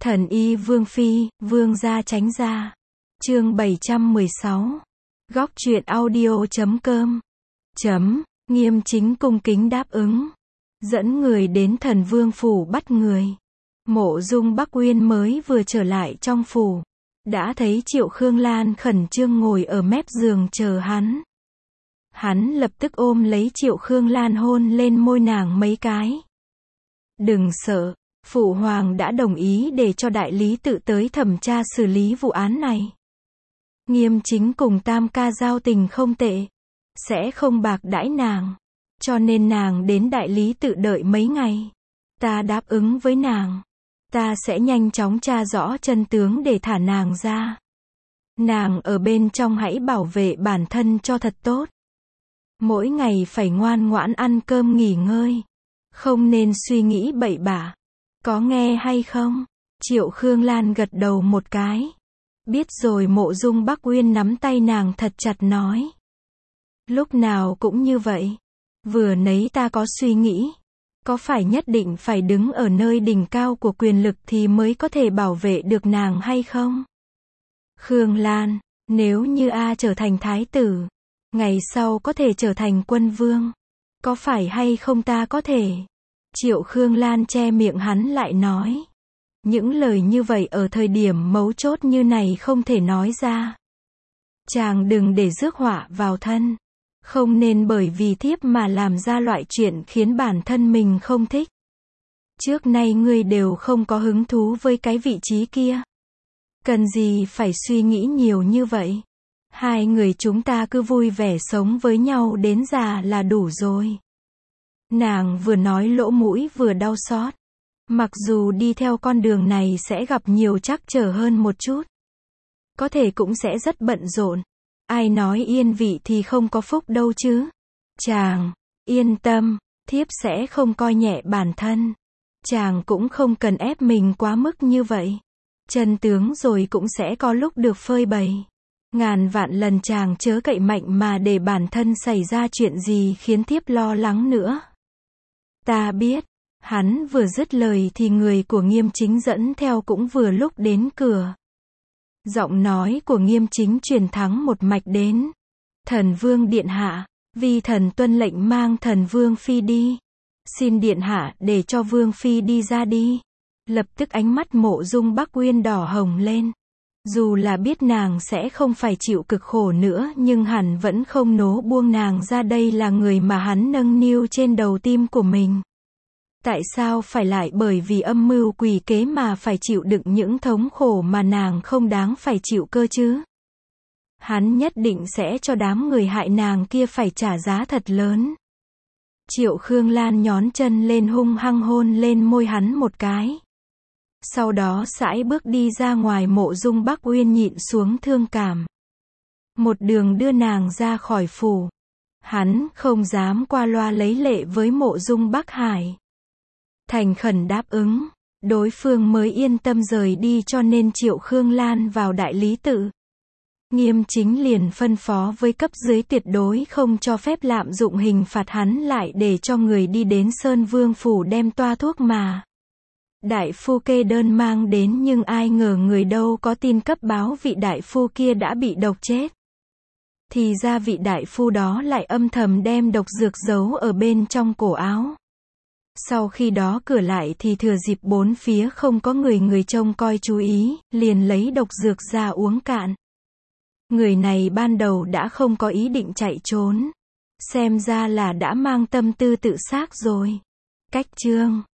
Thần y Vương Phi, Vương gia tránh ra. Chương 716. Góc truyện audio.com. Nghiêm Chính cung kính đáp ứng. Dẫn người đến Thần Vương phủ bắt người. Mộ Dung Bắc Uyên mới vừa trở lại trong phủ. Đã thấy Triệu Khương Lan khẩn trương ngồi ở mép giường chờ hắn. Hắn lập tức ôm lấy Triệu Khương Lan hôn lên môi nàng mấy cái. Đừng sợ, Phụ Hoàng đã đồng ý để cho đại lý tự tới thẩm tra xử lý vụ án này. Nghiêm Chính cùng Tam ca giao tình không tệ, sẽ không bạc đãi nàng, cho nên nàng đến đại lý tự đợi mấy ngày. Ta đáp ứng với nàng, ta sẽ nhanh chóng tra rõ chân tướng để thả nàng ra. Nàng ở bên trong hãy bảo vệ bản thân cho thật tốt. Mỗi ngày phải ngoan ngoãn ăn cơm nghỉ ngơi, không nên suy nghĩ bậy bạ. Có nghe hay không? Triệu Khương Lan gật đầu một cái. Biết rồi. Mộ Dung Bắc Uyên nắm tay nàng thật chặt nói. Lúc nào cũng như vậy. Vừa nãy ta có suy nghĩ. Có phải nhất định phải đứng ở nơi đỉnh cao của quyền lực thì mới có thể bảo vệ được nàng hay không? Khương Lan, nếu như A trở thành thái tử, ngày sau có thể trở thành quân vương. Có phải hay không ta có thể? Triệu Khương Lan che miệng hắn lại nói. Những lời như vậy ở thời điểm mấu chốt như này không thể nói ra. Chàng đừng để rước họa vào thân. Không nên bởi vì thiếp mà làm ra loại chuyện khiến bản thân mình không thích. Trước nay ngươi đều không có hứng thú với cái vị trí kia. Cần gì phải suy nghĩ nhiều như vậy? Hai người chúng ta cứ vui vẻ sống với nhau đến già là đủ rồi. Nàng vừa nói lỗ mũi vừa đau xót. Mặc dù đi theo con đường này sẽ gặp nhiều trắc trở hơn một chút. Có thể cũng sẽ rất bận rộn. Ai nói yên vị thì không có phúc đâu chứ. Chàng, yên tâm, thiếp sẽ không coi nhẹ bản thân. Chàng cũng không cần ép mình quá mức như vậy. Chân tướng rồi cũng sẽ có lúc được phơi bày. Ngàn vạn lần chàng chớ cậy mạnh mà để bản thân xảy ra chuyện gì khiến thiếp lo lắng nữa. Ta biết. Hắn vừa dứt lời thì người của Nghiêm Chính dẫn theo cũng vừa lúc đến cửa. Giọng nói của Nghiêm Chính truyền thắng một mạch đến. Thần Vương điện hạ, vi thần tuân lệnh mang Thần Vương Phi đi. Xin điện hạ để cho Vương Phi đi ra đi. Lập tức ánh mắt Mộ Dung Bắc Uyên đỏ hồng lên. Dù là biết nàng sẽ không phải chịu cực khổ nữa nhưng hắn vẫn không nố buông nàng ra, đây là người mà hắn nâng niu trên đầu tim của mình. Tại sao phải lại bởi vì âm mưu quỷ kế mà phải chịu đựng những thống khổ mà nàng không đáng phải chịu cơ chứ? Hắn nhất định sẽ cho đám người hại nàng kia phải trả giá thật lớn. Triệu Khương Lan nhón chân lên hung hăng hôn lên môi hắn một cái. Sau đó sải bước đi ra ngoài. Mộ Dung Bắc Uyên nhịn xuống thương cảm. Một đường đưa nàng ra khỏi phủ. Hắn không dám qua loa lấy lệ với Mộ Dung Bắc Hải. Thành khẩn đáp ứng, đối phương mới yên tâm rời đi, cho nên Triệu Khương Lan vào đại lý tự. Nghiêm Chính liền phân phó với cấp dưới tuyệt đối không cho phép lạm dụng hình phạt, hắn lại để cho người đi đến Sơn Vương phủ đem toa thuốc mà đại phu kê đơn mang đến, nhưng ai ngờ người đâu có tin cấp báo vị đại phu kia đã bị độc chết. Thì ra vị đại phu đó lại âm thầm đem độc dược giấu ở bên trong cổ áo. Sau khi đó cửa lại thì thừa dịp bốn phía không có người trông coi chú ý, liền lấy độc dược ra uống cạn. Người này ban đầu đã không có ý định chạy trốn. Xem ra là đã mang tâm tư tự sát rồi. Cách chương